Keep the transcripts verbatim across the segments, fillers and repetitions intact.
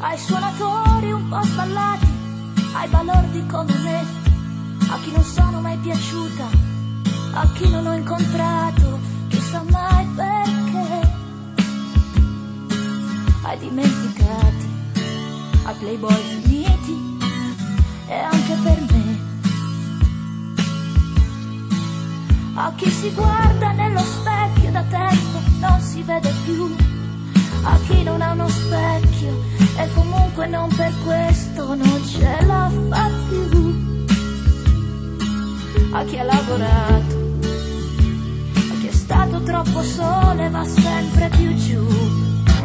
ai suonatori un po' sballati, ai balordi come me, a chi non sono mai piaciuta, a chi non ho incontrato, chissà mai perché, ai dimenticati, ai playboy finiti e anche per me, a chi si guarda nello specchio da tempo non si vede più, a chi non ha uno specchio e comunque non per questo non ce la fa più, a chi ha lavorato, a chi è stato troppo solo e va sempre più giù.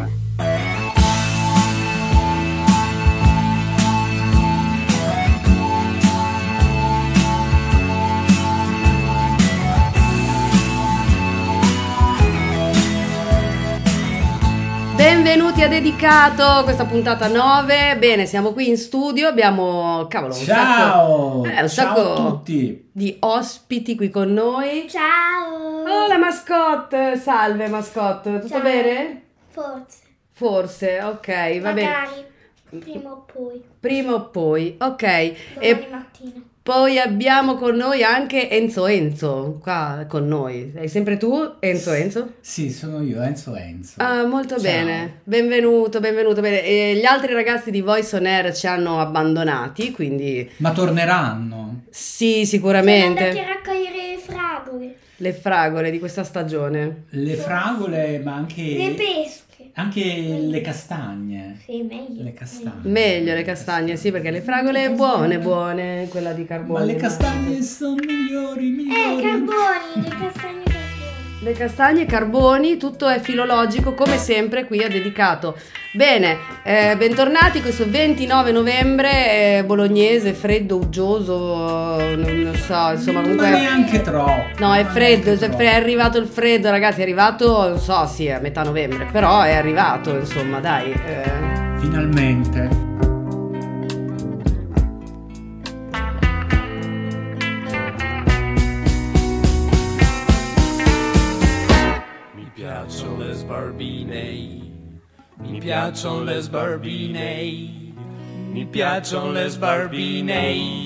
Benvenuti a Dedicato, questa puntata nove. Bene, siamo qui in studio, abbiamo, cavolo, un Ciao! sacco, eh, un Ciao sacco a tutti! Di ospiti qui con noi. Ciao! Oh, la mascotte! Salve mascotte, tutto Ciao. bene? Forse. Forse, ok, va bene. Magari, prima o poi. Prima o poi, ok. Domani E mattina. poi abbiamo con noi anche Enzo Enzo, qua con noi. Sei sempre tu, Enzo Enzo? Sì, sono io, Enzo Enzo. Ah, molto Ciao. bene, benvenuto, benvenuto. Bene. E gli altri ragazzi di Voice on Air ci hanno abbandonati, quindi Ma torneranno? sì, Siamo sicuramente. andati a raccogliere fragole. Le fragole di questa stagione. Le fragole, ma anche... Le pesche. Anche le castagne. Sì, meglio. Le castagne. Meglio le castagne, sì, perché le fragole buone, buone, quella di carbone. Ma le castagne sono migliori, Eh, migliori. carboni, le castagne carboni. Le castagne, carboni, tutto è filologico come sempre qui a Dedicato. Bene, eh, bentornati questo ventinove novembre, eh, bolognese, freddo, uggioso, non lo so, insomma comunque... Ma neanche troppo. No, è freddo, Neanche è troppo. è arrivato il freddo ragazzi, è arrivato, non so, sì, a metà novembre, però è arrivato, insomma, dai. Eh. Finalmente. Mi piacciono le sbarbine, mi piacciono le sbarbine, mi piacciono le sbarbine.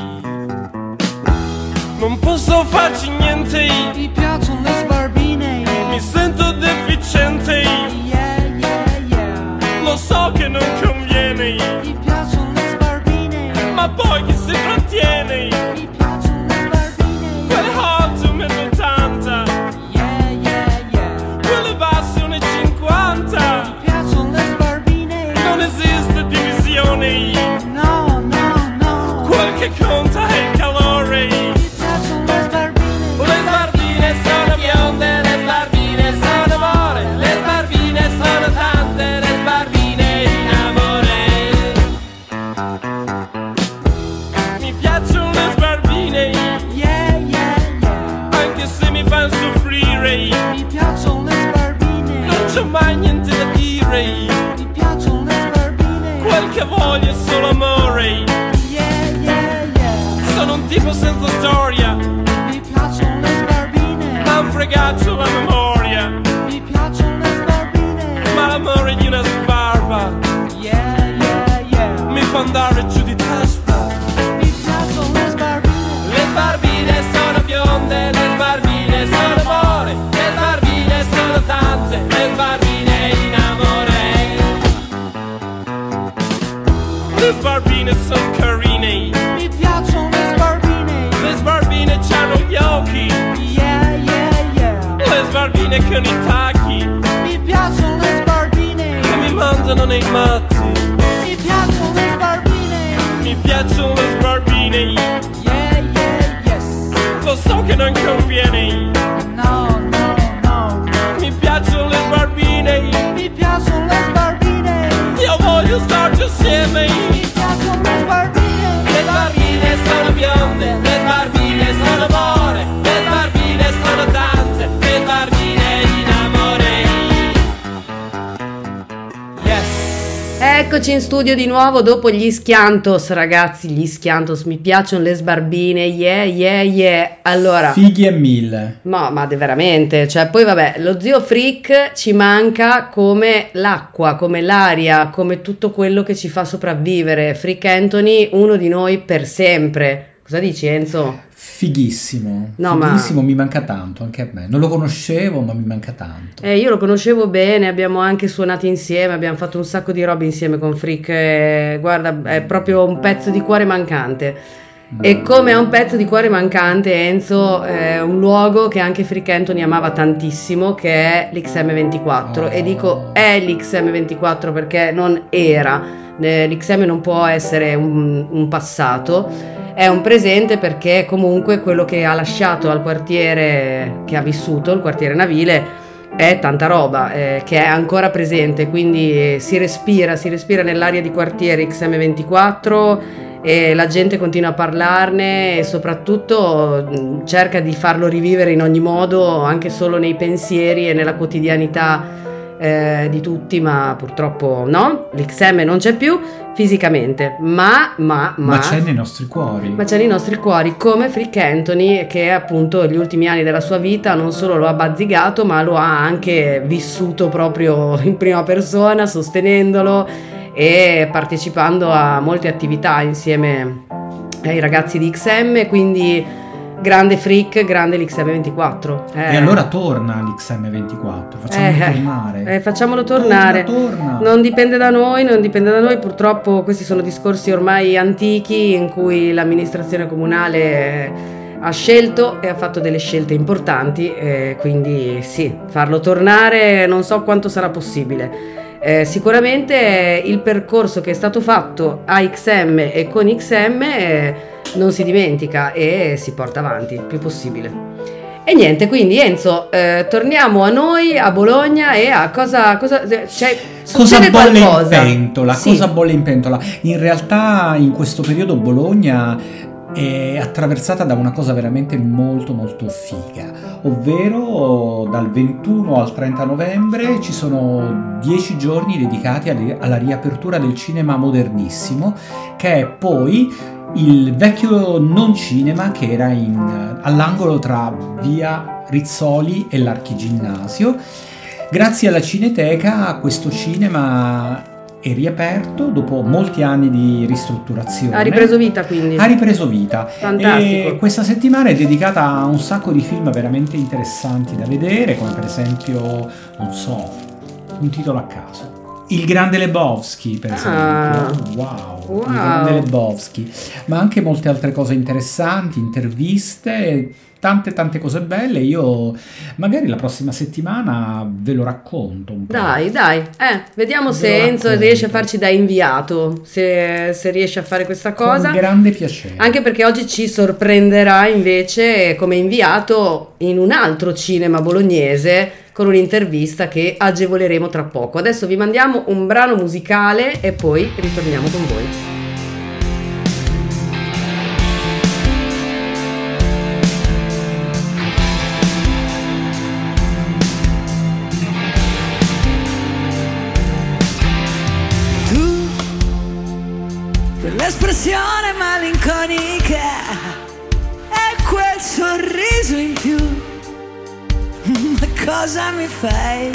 Non posso farci niente, Mi piacciono le sbarbine, mi sento deficiente, yeah, yeah, yeah. lo so che non conviene, Mi piacciono le sbarbine, ma poi chi si trattiene? mi piacciono le sbarbine, Quelle hot un metro e ottanta, yeah, yeah, yeah. quelle basse uno e cinquanta, Mi piacciono le sbarbine, non esiste divisione, no, no, no. quel che conta è il calore. Mi piacciono le sbarbine, Le sbarbine sono bionde, le sbarbine sono more, le sbarbine sono tante, le sbarbine in amore. Mi piacciono le sbarbine, yeah, yeah, yeah. anche se mi fanno soffrire, Mi piacciono le sbarbine, non c'ho mai niente da dire, mi piacciono le sbarbine, quel che voglio è solo amore. yeah, yeah, yeah. Sono un tipo senza storia, Mi piacciono le sbarbine, m'han fregato la memoria, mi piacciono le sbarbine, ma l'amore di una sbarba yeah, yeah, yeah. mi fa andare giù di testa. Mi piacciono le sbarbine, Le sbarbine sono bionde, le sbarbine sono more, le sbarbine sono tante, le sbarbine in amore. Le sbarbine sono carine, mi piacciono le sbarbine, le sbarbine c'hanno gli occhi, yeah, yeah, yeah. le sbarbine con i tacchi, Mi piacciono le sbarbine, che mi mandano nei matti. mi piacciono le sbarbine, Mi piacciono le sbarbine, yeah, yeah, yes. lo so che non conviene. No, no, no. Mi piacciono le sbarbine, Mi piacciono le sbarbine, io voglio starci assieme. mi piacciono le sbarbine, Le sbarbine sono bionde, le sbarbine sono more, le sbarbine sono tante, le sbarbine in amore. Yes. Eccoci in studio di nuovo dopo gli Schiantos, ragazzi, gli Schiantos, mi piacciono le sbarbine, yeah, yeah, yeah. Allora, Fighi e mille. ma, ma de- veramente, cioè poi vabbè, lo zio Frick ci manca come l'acqua, come l'aria, come tutto quello che ci fa sopravvivere. Frick Anthony, uno di noi per sempre. Cosa dici, Enzo? Fighissimo, No, ma- fighissimo, mi manca tanto anche a me. Non lo conoscevo, ma mi manca tanto. Eh, io lo conoscevo bene, abbiamo anche suonato insieme, abbiamo fatto un sacco di robe insieme con Frick, e, guarda, è proprio un pezzo di cuore mancante. E come è un pezzo di cuore mancante, Enzo, è un luogo che anche Frick Anthony amava tantissimo, che è l'X M ventiquattro. Oh. E dico è l'X M ventiquattro perché non era. Eh, l'X M non può essere un, un passato, è un presente, perché comunque quello che ha lasciato al quartiere che ha vissuto, il quartiere Navile, è tanta roba, eh, che è ancora presente, quindi si respira, si respira nell'aria di quartiere X M ventiquattro, e la gente continua a parlarne e soprattutto mh, cerca di farlo rivivere in ogni modo, anche solo nei pensieri e nella quotidianità eh, di tutti, ma purtroppo no, l'X M non c'è più fisicamente, ma ma ma, Ma c'è nei nostri cuori. ma c'è nei nostri cuori, come Frick Anthony, che appunto gli ultimi anni della sua vita non solo lo ha bazzigato, ma lo ha anche vissuto proprio in prima persona, sostenendolo e partecipando a molte attività insieme ai ragazzi di X M, quindi grande Frick, grande l'X M ventiquattro. Eh, E allora torna l'X M ventiquattro, facciamolo eh, tornare. eh, facciamolo tornare. Torna, torna. Non dipende da noi, non dipende da noi, purtroppo questi sono discorsi ormai antichi in cui l'amministrazione comunale eh, ha scelto e ha fatto delle scelte importanti, eh, quindi sì, farlo tornare non so quanto sarà possibile. Eh, sicuramente il percorso che è stato fatto a X M e con X M eh, non si dimentica e si porta avanti il più possibile. E niente, quindi Enzo, eh, torniamo a noi, a Bologna, e a cosa... cosa cioè, Cosa succede bolle in qualcosa. pentola? Sì. Cosa bolle in pentola? In realtà in questo periodo Bologna è attraversata da una cosa veramente molto molto figa, ovvero dal ventuno al trenta novembre ci sono dieci giorni dedicati alle- alla riapertura del cinema modernissimo, che è poi il vecchio non cinema che era in, all'angolo tra via Rizzoli e l'Archiginnasio. Grazie alla Cineteca questo cinema è riaperto dopo molti anni di ristrutturazione. Ha ripreso vita, quindi. Ha ripreso vita. Fantastico. E questa settimana è dedicata a un sacco di film veramente interessanti da vedere, come per esempio, non so, un titolo a caso. Il Grande Lebowski, per esempio. Ah. Wow, Wow. Il Grande Lebowski. Ma anche molte altre cose interessanti, interviste, tante tante cose belle. Io magari la prossima settimana ve lo racconto un po'. Dai, dai, eh, vediamo se Ve lo Enzo racconto. riesce a farci da inviato, se, se riesce a fare questa cosa. Con grande piacere. Anche perché oggi ci sorprenderà invece come inviato in un altro cinema bolognese con un'intervista che agevoleremo tra poco. Adesso vi mandiamo un brano musicale e poi ritorniamo con voi. Tu, quell'espressione malinconica e quel sorriso in più, ma cosa mi fai?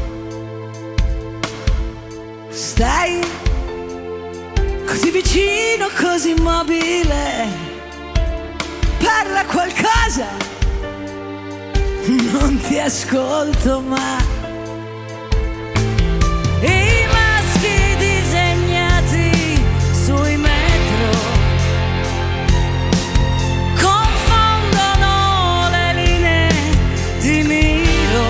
Stai così vicino, così immobile, parla qualcosa, non ti ascolto mai. I maschi disegnati sui metro confondono le linee di miro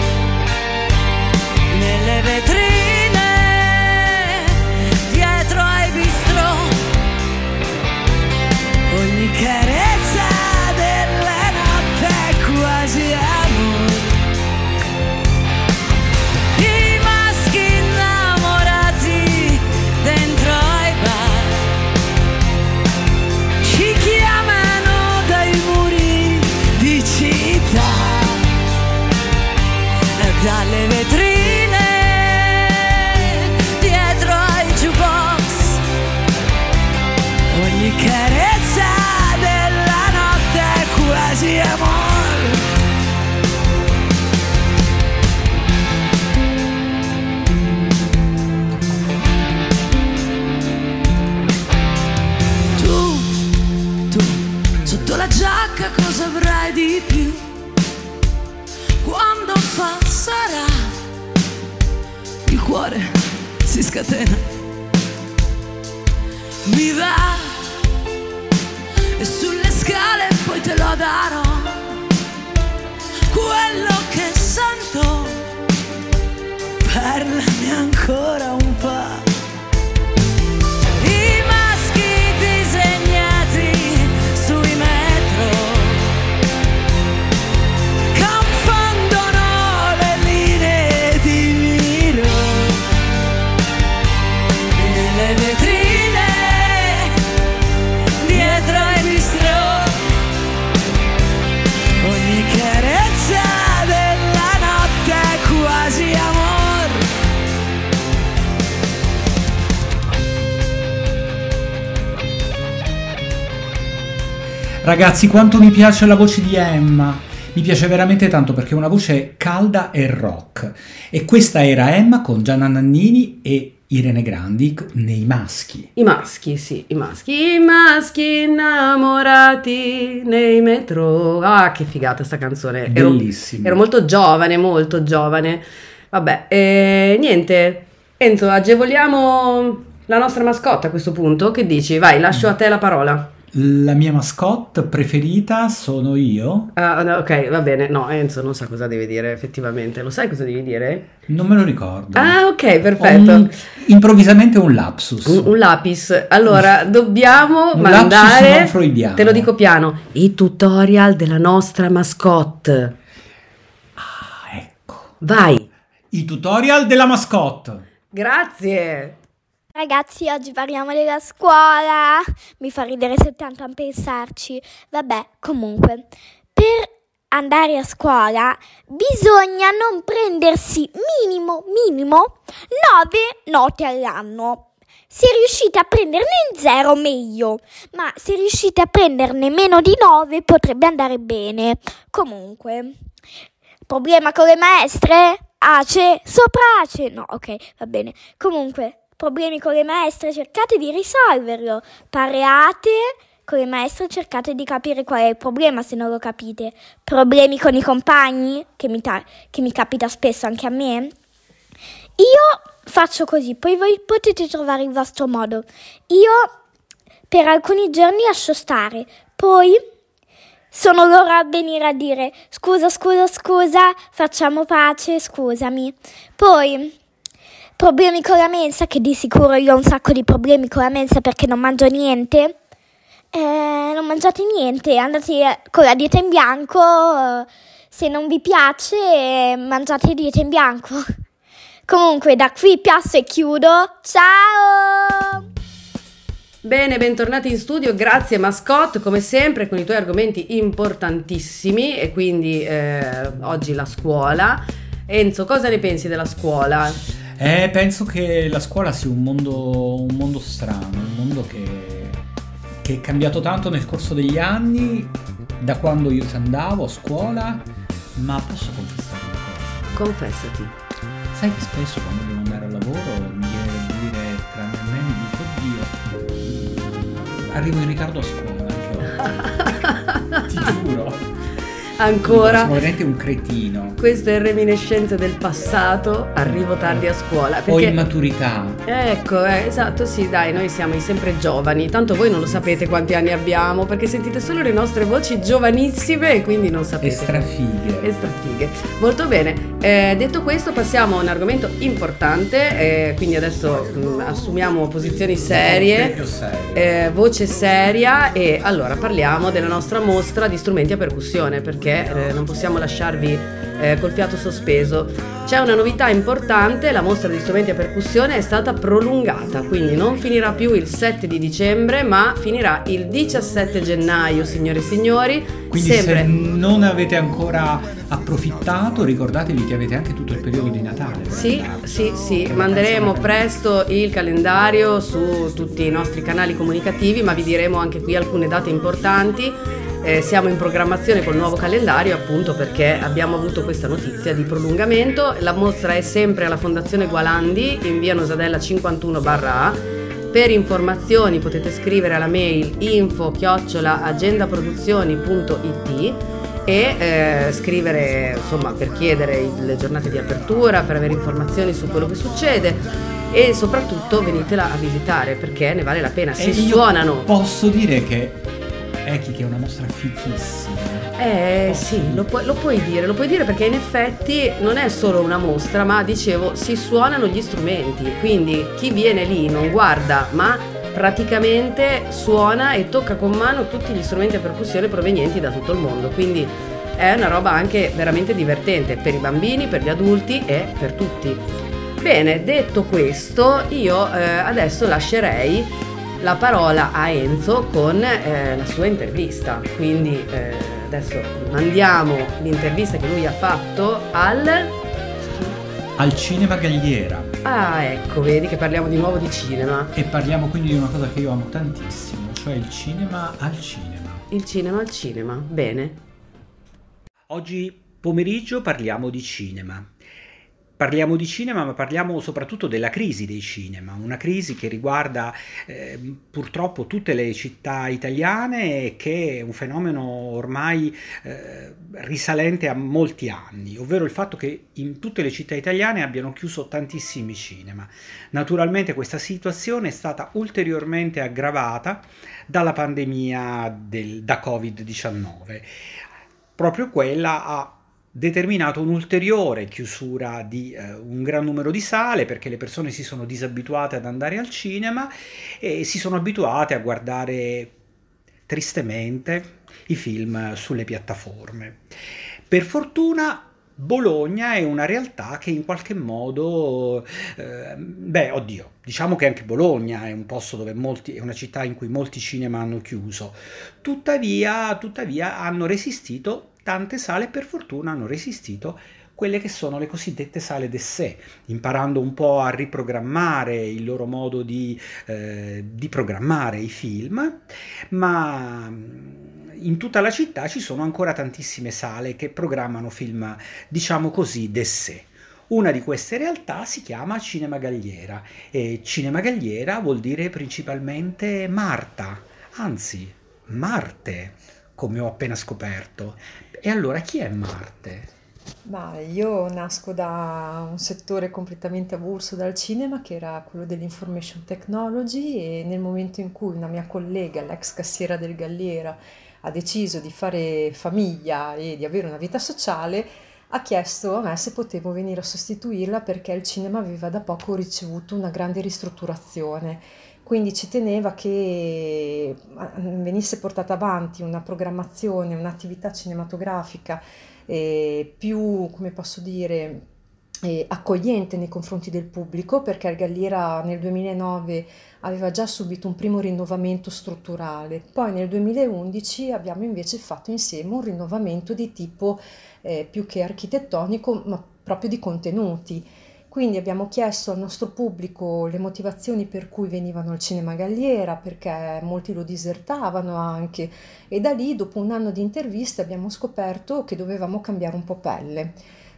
nelle vetrine dietro ai bistrò. Ogni carezza della notte è quasi amore. I maschi cuore si scatena, mi va e sulle scale poi te lo darò, quello che sento, parlami ancora un po'. I maschi disegnati sui metro confondono le linee di miro nelle vetrine dietro ai bistrò, ogni carezza della notte è quasi amor. Ragazzi, quanto mi piace la voce di Emma, mi piace veramente tanto perché è una voce calda e rock. E questa era Emma con Gianna Nannini e Irene Grandi nei Maschi. I maschi, sì, i maschi. I maschi innamorati nei metro. Ah, che figata sta canzone. Ero- Bellissima. Ero molto giovane, molto giovane. Vabbè, e niente. Enzo, agevoliamo la nostra mascotte a questo punto. Che dici? Vai, lascio a te la parola. La mia mascotte preferita sono io. Ah, no, ok, va bene. No, Enzo non sa cosa deve dire effettivamente. Lo sai cosa devi dire? Non me lo ricordo. Ah, ok, Ho perfetto. un- improvvisamente un lapsus. Un, un lapis. Allora, dobbiamo Un lapsus mandare, non freudiano. te lo dico piano, i tutorial della nostra mascotte. Ah, ecco. Vai. I tutorial della mascotte. Grazie. Ragazzi, oggi parliamo della scuola. Mi fa ridere soltanto a pensarci. Vabbè, comunque, per andare a scuola bisogna non prendersi minimo, minimo nove note all'anno. Se riuscite a prenderne zero, meglio. Ma se riuscite a prenderne meno di nove, potrebbe andare bene. Comunque, problema con le maestre? Ace, soprace. No, ok, va bene. Comunque, problemi con le maestre, cercate di risolverlo. Parlate con le maestre, cercate di capire qual è il problema se non lo capite. Problemi con i compagni, che mi, ta- che mi capita spesso anche a me. Io faccio così, poi voi potete trovare il vostro modo. Io per alcuni giorni lascio stare, poi sono loro a venire a dire scusa, scusa, scusa, facciamo pace, scusami. Poi problemi con la mensa, che di sicuro io ho un sacco di problemi con la mensa perché non mangio niente. Eh, non mangiate niente, andate con la dieta in bianco. eh, Se non vi piace, eh, mangiate dieta in bianco. Comunque, da qui passo e chiudo. Ciao! Bene, bentornati in studio, grazie mascotte, come sempre con i tuoi argomenti importantissimi e quindi eh, oggi la scuola. Enzo, cosa ne pensi della scuola? Eh, penso che la scuola sia un mondo, un mondo strano, un mondo che, che è cambiato tanto nel corso degli anni, da quando io ci andavo a scuola, ma posso confessare una cosa? Confessati. Sai che spesso quando devo andare al lavoro mi viene da dire tra me e me, mi dico, oddio, arrivo in ritardo a scuola anche oggi, ti giuro. Ancora. Sono veramente un cretino. Queste reminiscenze del passato, arrivo tardi a scuola. Ho Perché... immaturità. Ecco, eh, esatto, sì, dai, noi siamo sempre giovani, tanto voi non lo sapete quanti anni abbiamo, perché sentite solo le nostre voci giovanissime e quindi non sapete. E strafighe. E strafighe. Molto bene, eh, detto questo passiamo a un argomento importante, eh, quindi adesso mh, assumiamo posizioni serie, Proprio serio. eh, voce seria e allora parliamo della nostra mostra di strumenti a percussione, perché eh, non possiamo lasciarvi eh, col fiato sospeso. C'è una novità importante, la mostra di strumenti a percussione è stata prolungata, quindi non finirà più il sette di dicembre, ma finirà il diciassette gennaio, signore e signori. Quindi sempre... se non avete ancora approfittato, ricordatevi che avete anche tutto il periodo di Natale. per Sì, andare. sì, sì, manderemo presto il calendario su tutti i nostri canali comunicativi, ma vi diremo anche qui alcune date importanti. Eh, siamo in programmazione col nuovo calendario appunto perché abbiamo avuto questa notizia di prolungamento. La mostra è sempre alla Fondazione Gualandi in via Nosadella cinquantuno A. Per informazioni potete scrivere alla mail info chiocciola agendaproduzioni punto it e eh, scrivere, insomma, per chiedere le giornate di apertura, per avere informazioni su quello che succede, e soprattutto venitela a visitare perché ne vale la pena. Si E io suonano. Posso dire che Eki, che è una mostra fichissima. Eh Posso sì, dire. lo, pu- lo puoi dire, lo puoi dire perché in effetti non è solo una mostra, ma dicevo, si suonano gli strumenti, quindi chi viene lì non guarda, ma praticamente suona e tocca con mano tutti gli strumenti a percussione provenienti da tutto il mondo, quindi è una roba anche veramente divertente per i bambini, per gli adulti e per tutti. Bene, detto questo, io eh, adesso lascerei la parola a Enzo con eh, la sua intervista, quindi eh, adesso mandiamo l'intervista che lui ha fatto al... Al Cinema Galliera. Ah, ecco, vedi che parliamo di nuovo di cinema. E parliamo quindi di una cosa che io amo tantissimo, cioè il cinema al cinema. Il cinema al cinema, bene. Oggi pomeriggio parliamo di cinema. Parliamo di cinema, ma parliamo soprattutto della crisi dei cinema, una crisi che riguarda eh, purtroppo tutte le città italiane e che è un fenomeno ormai eh, risalente a molti anni, ovvero il fatto che in tutte le città italiane abbiano chiuso tantissimi cinema. Naturalmente questa situazione è stata ulteriormente aggravata dalla pandemia del, da covid diciannove. Proprio quella ha determinato un'ulteriore chiusura di eh, un gran numero di sale perché le persone si sono disabituate ad andare al cinema e si sono abituate a guardare tristemente i film sulle piattaforme. Per fortuna Bologna è una realtà che in qualche modo, eh, beh, oddio, diciamo che anche Bologna è un posto dove molti, è una città in cui molti cinema hanno chiuso, tuttavia, tuttavia hanno resistito. Tante sale per fortuna hanno resistito quelle che sono le cosiddette sale d'essai, imparando un po' a riprogrammare il loro modo di, eh, di programmare i film, ma in tutta la città ci sono ancora tantissime sale che programmano film, diciamo così, d'essai. Una di queste realtà si chiama Cinema Galliera e Cinema Galliera vuol dire principalmente Marta, anzi Marte, come ho appena scoperto. E allora chi è Marte? Ma io nasco da un settore completamente avulso dal cinema, che era quello dell'information technology, e nel momento in cui una mia collega, l'ex cassiera del Galliera, ha deciso di fare famiglia e di avere una vita sociale, ha chiesto a me se potevo venire a sostituirla perché il cinema aveva da poco ricevuto una grande ristrutturazione. Quindi ci teneva che venisse portata avanti una programmazione, un'attività cinematografica eh, più, come posso dire, eh, accogliente nei confronti del pubblico, perché il Galliera nel duemilanove aveva già subito un primo rinnovamento strutturale. Poi nel duemilaundici abbiamo invece fatto insieme un rinnovamento di tipo eh, più che architettonico, ma proprio di contenuti. Quindi abbiamo chiesto al nostro pubblico le motivazioni per cui venivano al Cinema Galliera, perché molti lo disertavano anche, e da lì, dopo un anno di interviste, abbiamo scoperto che dovevamo cambiare un po' pelle.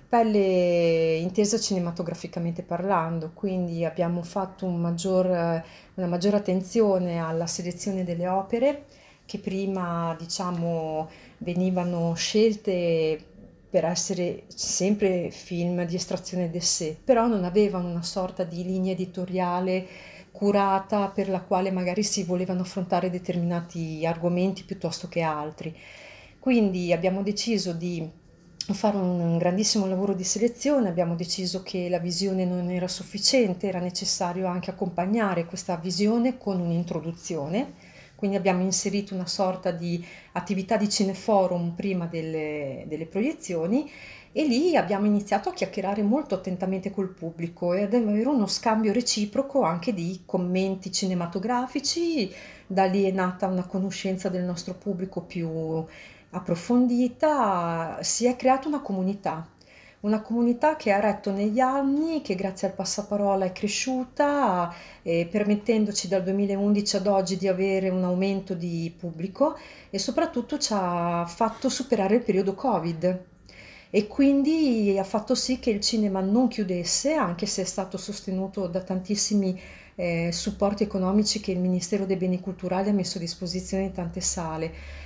Pelle intesa cinematograficamente parlando, quindi abbiamo fatto un maggior, una maggiore attenzione alla selezione delle opere che prima, diciamo, venivano scelte per essere sempre film di estrazione d'essai, però non avevano una sorta di linea editoriale curata per la quale magari si volevano affrontare determinati argomenti piuttosto che altri. Quindi abbiamo deciso di fare un grandissimo lavoro di selezione, abbiamo deciso che la visione non era sufficiente, era necessario anche accompagnare questa visione con un'introduzione. Quindi abbiamo inserito una sorta di attività di cineforum prima delle, delle proiezioni e lì abbiamo iniziato a chiacchierare molto attentamente col pubblico e ad avere uno scambio reciproco anche di commenti cinematografici. Da lì è nata una conoscenza del nostro pubblico più approfondita, si è creata una comunità. Una comunità che ha retto negli anni, che grazie al passaparola è cresciuta, eh, permettendoci dal duemilaundici ad oggi di avere un aumento di pubblico e soprattutto ci ha fatto superare il periodo Covid e quindi ha fatto sì che il cinema non chiudesse, anche se è stato sostenuto da tantissimi eh, supporti economici che il Ministero dei Beni Culturali ha messo a disposizione di tante sale.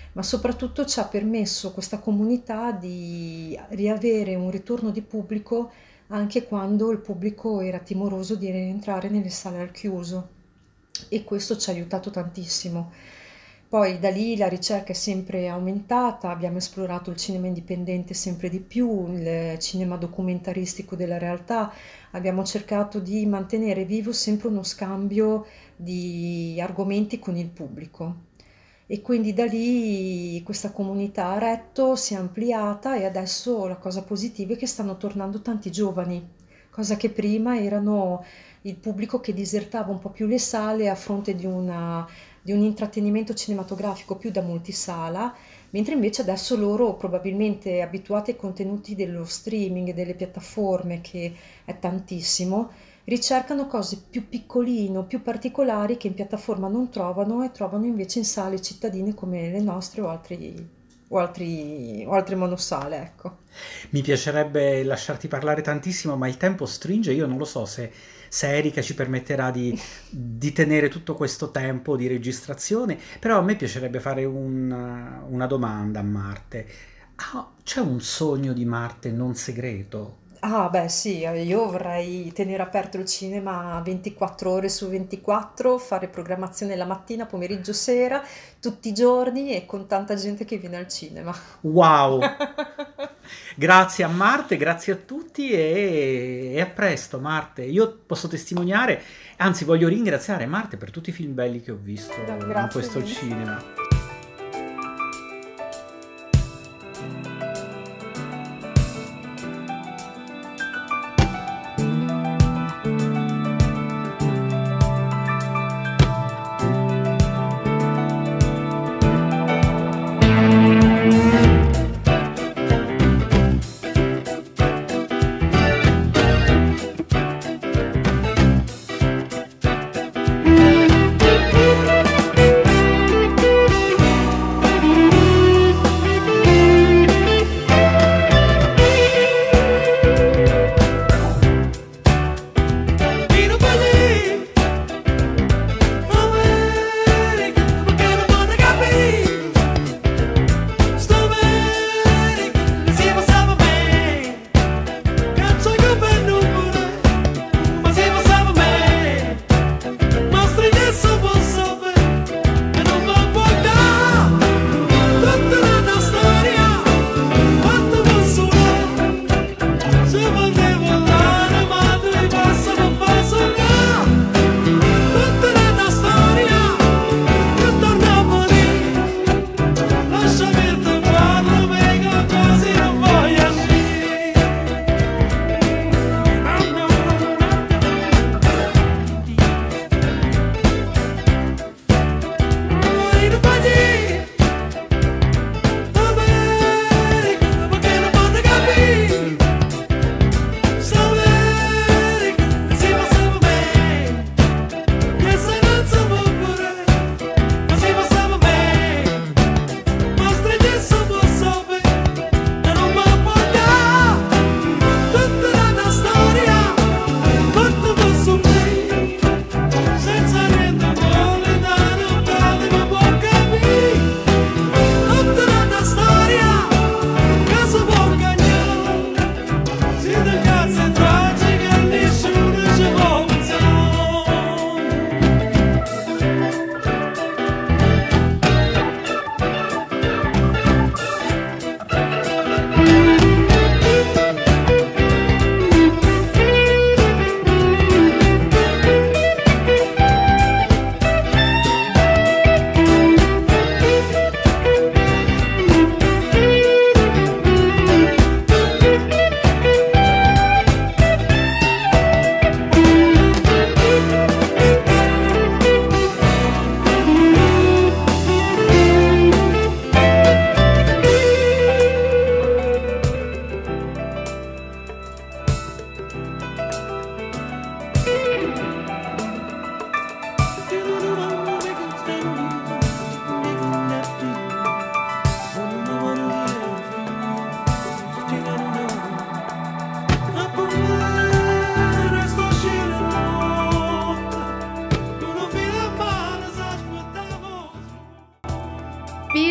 ma soprattutto ci ha permesso questa comunità di riavere un ritorno di pubblico anche quando il pubblico era timoroso di rientrare nelle sale al chiuso, e questo ci ha aiutato tantissimo. Poi da lì la ricerca è sempre aumentata, abbiamo esplorato il cinema indipendente sempre di più, il cinema documentaristico della realtà, abbiamo cercato di mantenere vivo sempre uno scambio di argomenti con il pubblico. E quindi da lì questa comunità ha retto, si è ampliata, e adesso la cosa positiva è che stanno tornando tanti giovani, cosa che prima erano il pubblico che disertava un po' più le sale a fronte di, una, di un intrattenimento cinematografico più da multisala, mentre invece adesso loro, probabilmente abituati ai contenuti dello streaming e delle piattaforme, che è tantissimo, ricercano cose più piccoline, più particolari, che in piattaforma non trovano e trovano invece in sale cittadine come le nostre o altri, o altri, o altre monosale, ecco. Mi piacerebbe lasciarti parlare tantissimo, ma il tempo stringe. Io non lo so se, se Erika ci permetterà di, di tenere tutto questo tempo di registrazione, però a me piacerebbe fare un, una domanda a Marte. Ah, c'è un sogno di Marte non segreto? Ah, beh, sì, eh, io vorrei tenere aperto il cinema ventiquattro ore su ventiquattro, fare programmazione la mattina, pomeriggio, sera, tutti i giorni, e con tanta gente che viene al cinema. Wow! Grazie a Marte, grazie a tutti, e, e a presto, Marte. Io posso testimoniare, anzi voglio ringraziare Marte per tutti i film belli che ho visto No, in grazie questo mille. cinema.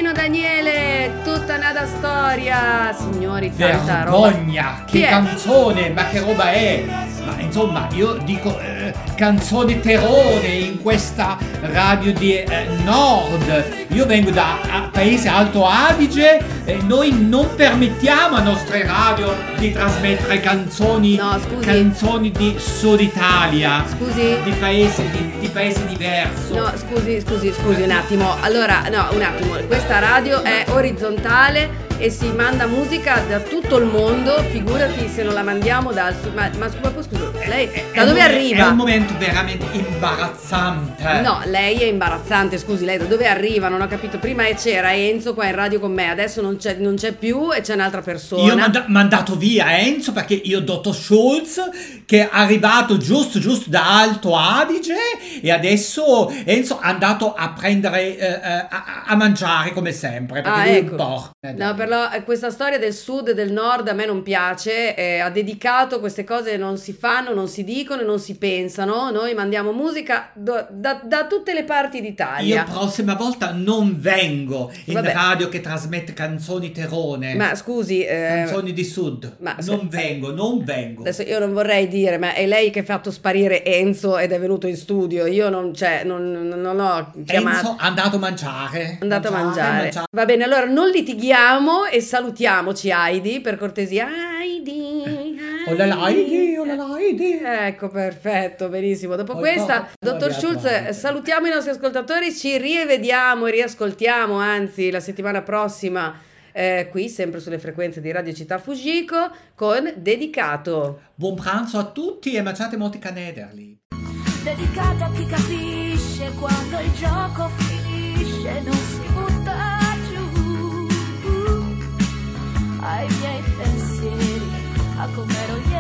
Pino Daniele, tutta nada storia, signori, tanta roba. Vergogna, Chi che è? canzone, ma che roba è? Ma insomma, io dico eh, canzone terrore in questa radio di eh, Nord. Io vengo da a, paese Alto Adige e noi non permettiamo a nostre radio di trasmettere canzoni, No, scusi. canzoni di Sud Italia, Scusi? di paese, di, di paese diverso. No, scusi, scusi, scusi un attimo. Allora, no, un attimo. Questa radio è orizzontale e si manda musica da tutto il mondo. Figurati se non la mandiamo dal sud. Ma, ma scusa, scusa, lei È da un dove momen- arriva? È un momento veramente imbarazzante. No, lei è imbarazzante, scusi, lei da dove arriva? Non ho capito. Prima c'era Enzo qua in radio con me, adesso non c'è, non c'è più e c'è un'altra persona. Io ho manda- mandato via Enzo perché io dottor Schulz che è arrivato giusto giusto da Alto Adige e adesso Enzo è andato a prendere eh, eh, a, a mangiare come sempre perché Ah, lui è ecco. un porco. No, però eh, questa storia del sud e del nord a me non piace, eh, ha dedicato queste cose non si fanno, non si dicono e non si pensano, noi mandiamo musica do- da, da tutte le parti Io d'Italia. prossima volta non vengo in Vabbè. radio che trasmette canzoni terrone, Ma scusi, eh, canzoni di sud. ma se- non vengo, non vengo. adesso io non vorrei dire, ma è lei che ha fatto sparire Enzo ed è venuto in studio, io non, cioè, non, non ho chiamato. Enzo è andato a mangiare. È andato a mangiare. mangiare. Va bene, allora non litighiamo e salutiamoci Heidi, per cortesia. Heidi, Heidi. Oh la la, Heidi, oh la la, Heidi. Ecco, perfetto, benissimo. Dopo Poi questa, dopo, dottor vabbè, Schulz, attuale. salutiamo i nostri ascoltatori, ci rivediamo e riascoltiamo, anzi, la settimana prossima, eh, qui, sempre sulle frequenze di Radio Città Fujiko, con Dedicato. Buon pranzo a tutti e mangiate molti canederli. Dedicato a chi capisce quando il gioco finisce, non si butta giù. Ai miei pensieri, a com'ero ieri.